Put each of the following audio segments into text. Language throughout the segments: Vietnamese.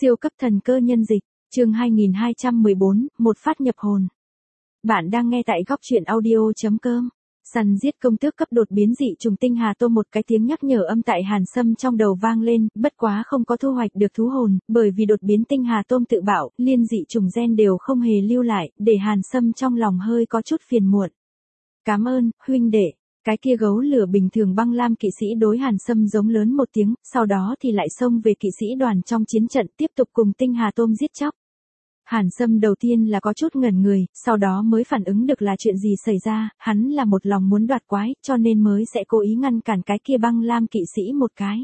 Siêu cấp thần cơ nhân dịch, chương 2214, một phát nhập hồn. Bạn đang nghe tại góc truyện audio.com. Săn giết công tước cấp đột biến dị trùng tinh hà tôm, một cái tiếng nhắc nhở âm tại Hàn Sâm trong đầu vang lên, bất quá không có thu hoạch được thú hồn, bởi vì đột biến tinh hà tôm tự bạo, liên dị trùng gen đều không hề lưu lại, để Hàn Sâm trong lòng hơi có chút phiền muộn. Cảm ơn, huynh đệ. Cái kia gấu lửa bình thường băng lam kỵ sĩ đối Hàn Sâm giống lớn một tiếng, sau đó thì lại xông về kỵ sĩ đoàn trong chiến trận tiếp tục cùng tinh hà tôm giết chóc. Hàn Sâm đầu tiên là có chút ngẩn người, sau đó mới phản ứng được là chuyện gì xảy ra, hắn là một lòng muốn đoạt quái, cho nên mới sẽ cố ý ngăn cản cái kia băng lam kỵ sĩ một cái.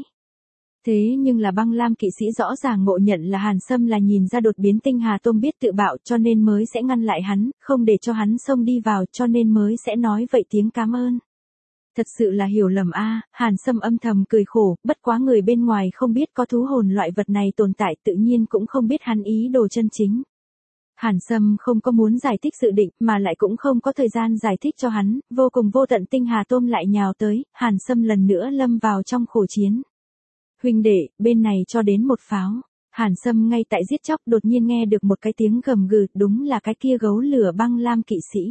Thế nhưng là băng lam kỵ sĩ rõ ràng ngộ nhận là Hàn Sâm là nhìn ra đột biến tinh hà tôm biết tự bạo, cho nên mới sẽ ngăn lại hắn, không để cho hắn xông đi vào, cho nên mới sẽ nói vậy tiếng cảm ơn. Thật sự là hiểu lầm a. Hàn Sâm âm thầm cười khổ, bất quá người bên ngoài không biết có thú hồn loại vật này tồn tại, tự nhiên cũng không biết hắn ý đồ chân chính. Hàn Sâm không có muốn giải thích dự định, mà lại cũng không có thời gian giải thích cho hắn, vô cùng vô tận tinh hà tôm lại nhào tới, Hàn Sâm lần nữa lâm vào trong khổ chiến. Huynh đệ, bên này cho đến một pháo. Hàn Sâm ngay tại giết chóc đột nhiên nghe được một cái tiếng gầm gừ, đúng là cái kia gấu lửa băng lam kỵ sĩ.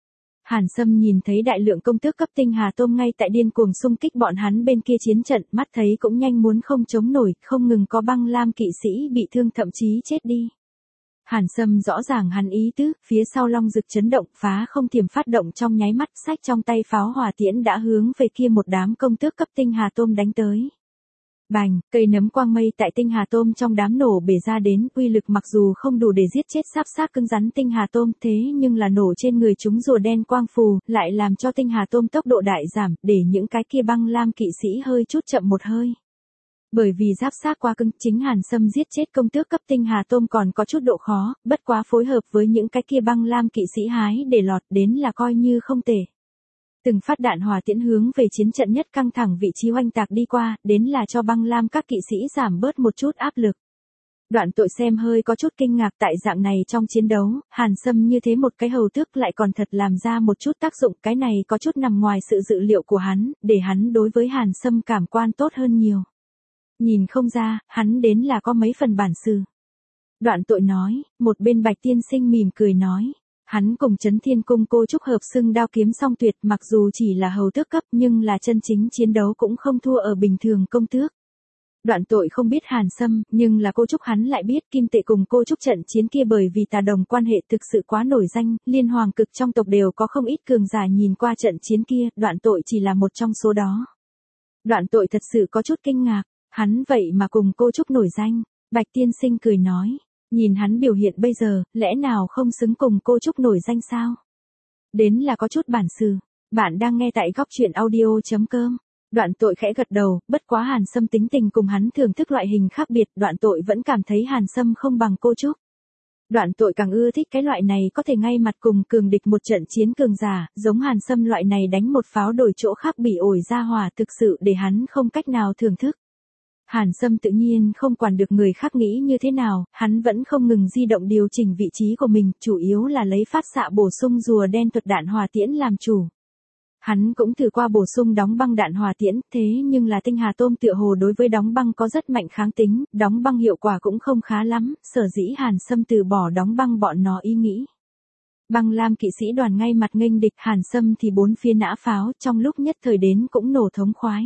Hàn Sâm nhìn thấy đại lượng công tước cấp tinh hà tôm ngay tại điên cuồng xung kích bọn hắn bên kia chiến trận, mắt thấy cũng nhanh muốn không chống nổi, không ngừng có băng lam kỵ sĩ bị thương thậm chí chết đi. Hàn Sâm rõ ràng hắn ý tứ, phía sau long rực chấn động, phá không thiểm phát động trong nháy mắt, sách trong tay pháo hỏa tiễn đã hướng về kia một đám công tước cấp tinh hà tôm đánh tới. Bành, cây nấm quang mây tại tinh hà tôm trong đám nổ bể ra đến, uy lực mặc dù không đủ để giết chết sáp xác cứng rắn tinh hà tôm, thế nhưng là nổ trên người chúng rùa đen quang phù, lại làm cho tinh hà tôm tốc độ đại giảm, để những cái kia băng lam kỵ sĩ hơi chút chậm một hơi. Bởi vì giáp xác quá cứng, chính Hàn Sâm giết chết công tước cấp tinh hà tôm còn có chút độ khó, bất quá phối hợp với những cái kia băng lam kỵ sĩ hái để lọt đến là coi như không tệ. Từng phát đạn hỏa tiễn hướng về chiến trận nhất căng thẳng vị trí oanh tạc đi qua, đến là cho băng lam các kỵ sĩ giảm bớt một chút áp lực. Đoạn Tội xem hơi có chút kinh ngạc tại dạng này trong chiến đấu, Hàn Sâm như thế một cái hầu tước lại còn thật làm ra một chút tác dụng, cái này có chút nằm ngoài sự dự liệu của hắn, để hắn đối với Hàn Sâm cảm quan tốt hơn nhiều. Nhìn không ra, hắn đến là có mấy phần bản sự. Đoạn Tội nói, một bên Bạch tiên sinh mỉm cười nói. Hắn cùng Chấn Thiên Cung cô trúc hợp xưng đao kiếm song tuyệt, mặc dù chỉ là hầu tước cấp nhưng là chân chính chiến đấu cũng không thua ở bình thường công tước. Đoạn Tội không biết Hàn Sâm, nhưng là cô trúc hắn lại biết Kim Tệ cùng cô trúc trận chiến kia bởi vì tà đồng quan hệ thực sự quá nổi danh, liên hoàng cực trong tộc đều có không ít cường giả nhìn qua trận chiến kia, Đoạn Tội chỉ là một trong số đó. Đoạn Tội thật sự có chút kinh ngạc, hắn vậy mà cùng cô trúc nổi danh. Bạch tiên sinh cười nói. Nhìn hắn biểu hiện bây giờ, lẽ nào không xứng cùng cô trúc nổi danh sao? Đến là có chút bản sự. Bạn đang nghe tại góc truyện audio.com. Đoạn Tội khẽ gật đầu, bất quá Hàn Sâm tính tình cùng hắn thưởng thức loại hình khác biệt, Đoạn Tội vẫn cảm thấy Hàn Sâm không bằng cô trúc. Đoạn Tội càng ưa thích cái loại này có thể ngay mặt cùng cường địch một trận chiến cường giả, giống Hàn Sâm loại này đánh một pháo đổi chỗ khác bị ổi ra hỏa thực sự để hắn không cách nào thưởng thức. Hàn Sâm tự nhiên không quản được người khác nghĩ như thế nào, hắn vẫn không ngừng di động điều chỉnh vị trí của mình, chủ yếu là lấy phát xạ bổ sung rùa đen thuật đạn hỏa tiễn làm chủ. Hắn cũng thử qua bổ sung đóng băng đạn hỏa tiễn, thế nhưng là tinh hà tôm tựa hồ đối với đóng băng có rất mạnh kháng tính, đóng băng hiệu quả cũng không khá lắm, sở dĩ Hàn Sâm từ bỏ đóng băng bọn nó ý nghĩ. Băng lam kỵ sĩ đoàn ngay mặt nghênh địch, Hàn Sâm thì bốn phía nã pháo, trong lúc nhất thời đến cũng nổ thống khoái.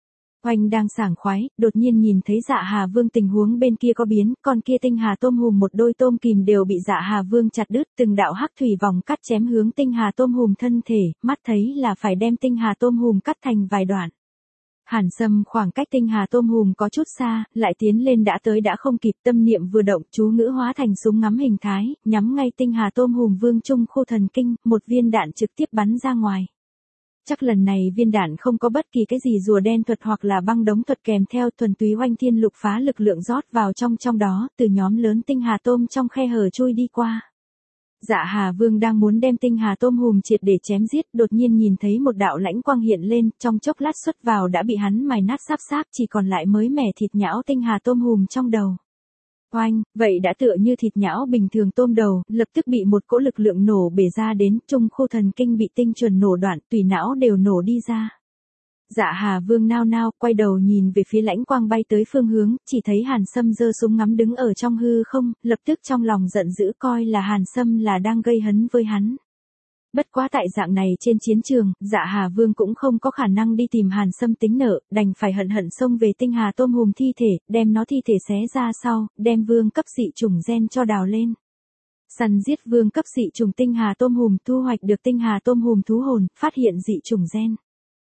Oanh đang sảng khoái, đột nhiên nhìn thấy Dạ Hà Vương tình huống bên kia có biến, con kia tinh hà tôm hùm một đôi tôm kìm đều bị Dạ Hà Vương chặt đứt, từng đạo hắc thủy vòng cắt chém hướng tinh hà tôm hùm thân thể, mắt thấy là phải đem tinh hà tôm hùm cắt thành vài đoạn. Hàn Sâm khoảng cách tinh hà tôm hùm có chút xa, lại tiến lên đã tới đã không kịp, tâm niệm vừa động, chú ngữ hóa thành súng ngắm hình thái, nhắm ngay tinh hà tôm hùm vương trung khu thần kinh, một viên đạn trực tiếp bắn ra ngoài. Chắc lần này viên đạn không có bất kỳ cái gì rùa đen thuật hoặc là băng đống thuật kèm theo, thuần túy oanh thiên lục phá lực lượng rót vào trong đó, từ nhóm lớn tinh hà tôm trong khe hở chui đi qua. Dạ Hà Vương đang muốn đem tinh hà tôm hùm triệt để chém giết, đột nhiên nhìn thấy một đạo lãnh quang hiện lên, trong chốc lát xuất vào đã bị hắn mài nát sáp xác, chỉ còn lại mới mẻ thịt nhão tinh hà tôm hùm trong đầu. Oanh, vậy đã tựa như thịt nhão bình thường tôm đầu, lập tức bị một cỗ lực lượng nổ bể ra đến, trung khu thần kinh bị tinh chuẩn nổ đoạn, tùy não đều nổ đi ra. Dạ Hà Vương nao nao, quay đầu nhìn về phía lãnh quang bay tới phương hướng, chỉ thấy Hàn Sâm giơ súng ngắm đứng ở trong hư không, lập tức trong lòng giận dữ coi là Hàn Sâm là đang gây hấn với hắn. Bất quá tại dạng này trên chiến trường, Dạ Hà Vương cũng không có khả năng đi tìm Hàn Sâm tính nợ, đành phải hận hận xông về tinh hà tôm hùm thi thể, đem nó thi thể xé ra sau, đem vương cấp dị chủng gen cho đào lên. Săn giết vương cấp dị chủng tinh hà tôm hùm, thu hoạch được tinh hà tôm hùm thú hồn, phát hiện dị chủng gen.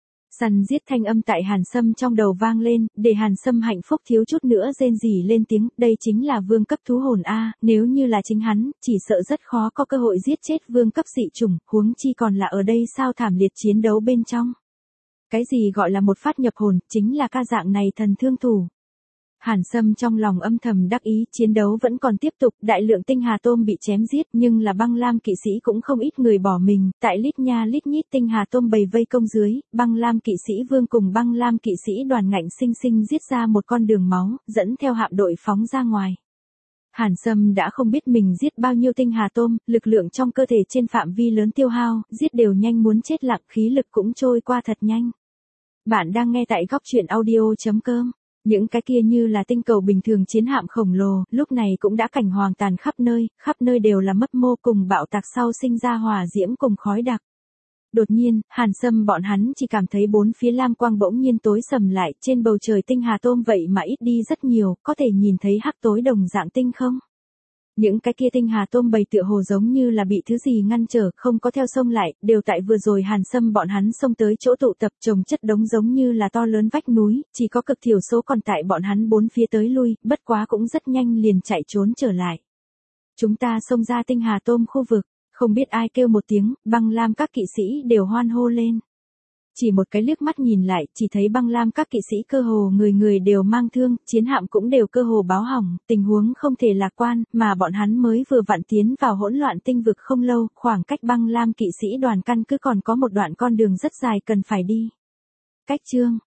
Săn giết thanh âm tại Hàn Sâm trong đầu vang lên, để Hàn Sâm hạnh phúc thiếu chút nữa rên rỉ lên tiếng, đây chính là vương cấp thú hồn a, nếu như là chính hắn, chỉ sợ rất khó có cơ hội giết chết vương cấp dị chủng, huống chi còn là ở đây sao thảm liệt chiến đấu bên trong. Cái gì gọi là một phát nhập hồn, chính là ca dạng này thần thương thủ. Hàn Sâm trong lòng âm thầm đắc ý, chiến đấu vẫn còn tiếp tục, đại lượng tinh hà tôm bị chém giết, nhưng là băng lam kỵ sĩ cũng không ít người bỏ mình, tại lít nha lít nhít tinh hà tôm bầy vây công dưới, băng lam kỵ sĩ vương cùng băng lam kỵ sĩ đoàn ngạnh sinh sinh giết ra một con đường máu, dẫn theo hạm đội phóng ra ngoài. Hàn Sâm đã không biết mình giết bao nhiêu tinh hà tôm, lực lượng trong cơ thể trên phạm vi lớn tiêu hao, giết đều nhanh muốn chết lặng, khí lực cũng trôi qua thật nhanh. Bạn đang nghe tại góc truyện audio.com. Những cái kia như là tinh cầu bình thường chiến hạm khổng lồ, lúc này cũng đã cảnh hoàng tàn khắp nơi đều là mất mô cùng bạo tạc sau sinh ra hỏa diễm cùng khói đặc. Đột nhiên, Hàn Sâm bọn hắn chỉ cảm thấy bốn phía lam quang bỗng nhiên tối sầm lại, trên bầu trời tinh hà tôm vậy mà ít đi rất nhiều, có thể nhìn thấy hắc tối đồng dạng tinh không? Những cái kia tinh hà tôm bầy tựa hồ giống như là bị thứ gì ngăn trở, không có theo sông lại, đều tại vừa rồi Hàn Sâm bọn hắn xông tới chỗ tụ tập chồng chất đống giống như là to lớn vách núi, chỉ có cực thiểu số còn tại bọn hắn bốn phía tới lui, bất quá cũng rất nhanh liền chạy trốn trở lại. Chúng ta xông ra tinh hà tôm khu vực, không biết ai kêu một tiếng, băng lam các kỵ sĩ đều hoan hô lên. Chỉ một cái liếc mắt nhìn lại, chỉ thấy băng lam các kỵ sĩ cơ hồ người đều mang thương, chiến hạm cũng đều cơ hồ báo hỏng, tình huống không thể lạc quan, mà bọn hắn mới vừa vặn tiến vào hỗn loạn tinh vực không lâu, khoảng cách băng lam kỵ sĩ đoàn căn cứ còn có một đoạn con đường rất dài cần phải đi. Cách chương